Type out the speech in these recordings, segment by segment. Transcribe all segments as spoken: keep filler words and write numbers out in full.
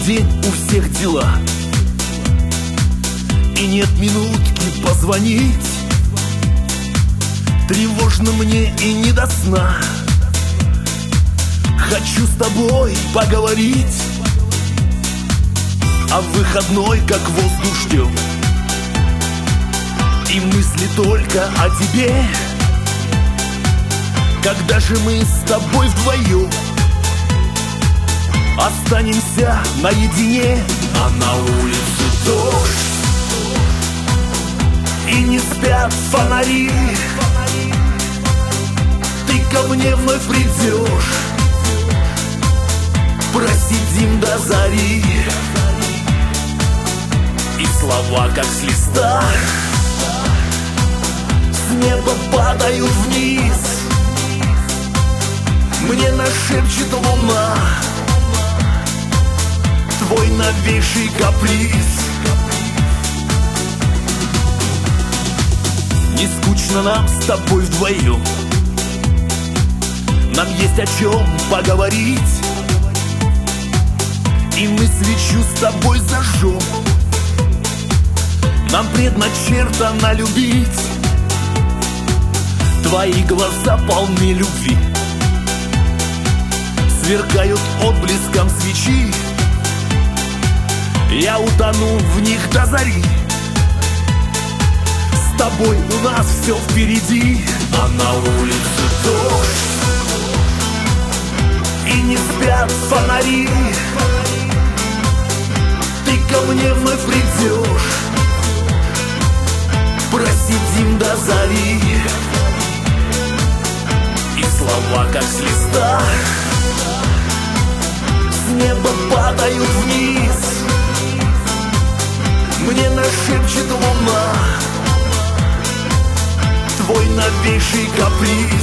день у всех дела, и нет минутки позвонить. Тревожно мне и не до сна. Хочу с тобой поговорить, а в выходной как воздух ждем, и мысли только о тебе. Когда же мы с тобой вдвоем останемся наедине? А на улице дождь, и не спят фонари. Ты ко мне вновь придешь, просидим до зари, и слова как с листа с неба падают вниз. Мне нашепчет луна твой новейший каприз. Не скучно нам с тобой вдвоем, нам есть о чем поговорить, и мы свечу с тобой зажжем. Нам предначертано любить. Твои глаза полны любви, сверкают отблеском свечи. Я утону в них до зари. С тобой у нас все впереди. А на улице дождь, и не спят фонари. Ты ко мне вновь придешь, просидим до зари, и слова как с листа с неба падают вниз. Мне нашепчет луна твой новейший каприз.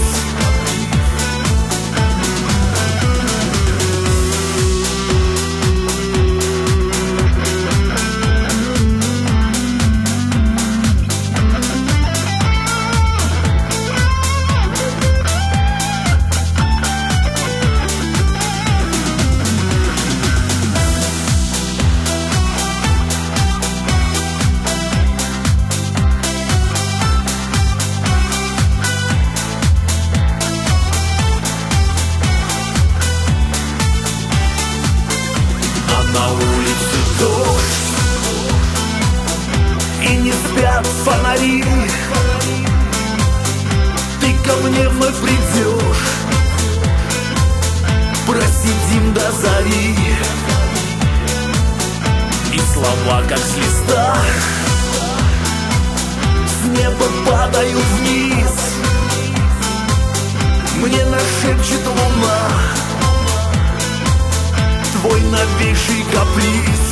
На улице дождь, и не спят фонари. Ты ко мне вновь придешь, просидим до зари, и слова как с листа с неба падают вниз. Мне нашепчет луна твой новейший каприз.